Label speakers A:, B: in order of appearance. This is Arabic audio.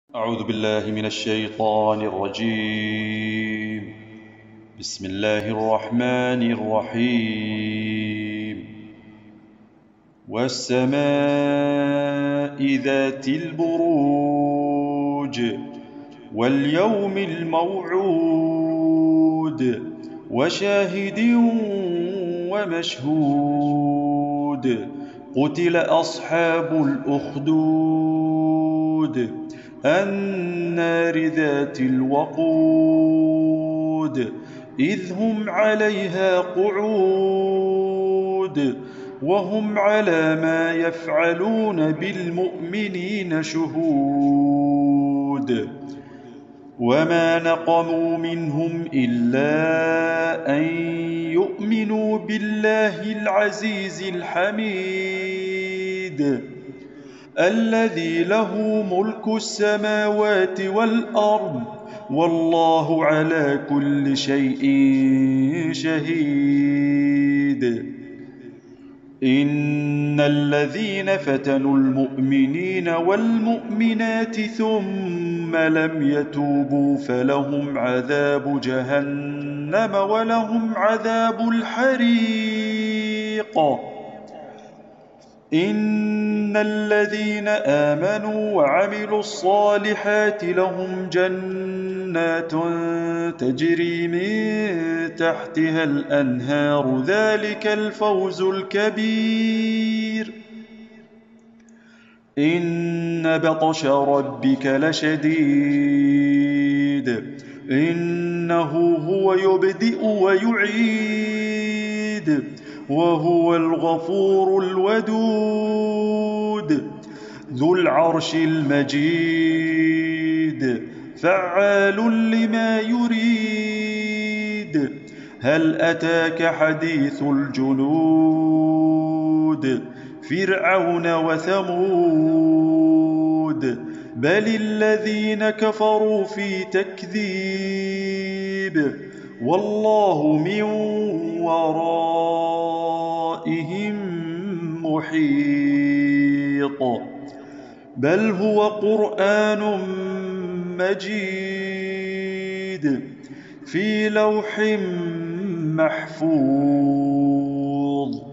A: أعوذ بالله من الشيطان الرجيم. بسم الله الرحمن الرحيم. والسماء ذات البروج واليوم الموعود وشاهد ومشهود. قتل أصحاب الأخدود النار ذات الوقود إذ هم عليها قعود وهم على ما يفعلون بالمؤمنين شهود. وما نقموا منهم إلا أن يؤمنوا بالله العزيز الحميد الذي له ملك السماوات والأرض والله على كل شيء شهيد. إن الذين فتنوا المؤمنين والمؤمنات ثم لم يتوبوا فلهم عذاب جهنم ولهم عذاب الحريق. إن الذين آمنوا وعملوا الصالحات لهم جنات تجري من تحتها الأنهار ذلك الفوز الكبير. إن بطش ربك لشديد إنه هو يبدئ ويعيد وهو الغفور الودود ذو العرش المجيد فعال لما يريد. هل أتاك حديث الجنود فرعون وثمود بل الذين كفروا في تكذيب والله من ورائهم محيط. بل هو قرآن مجيد في لوح محفوظ.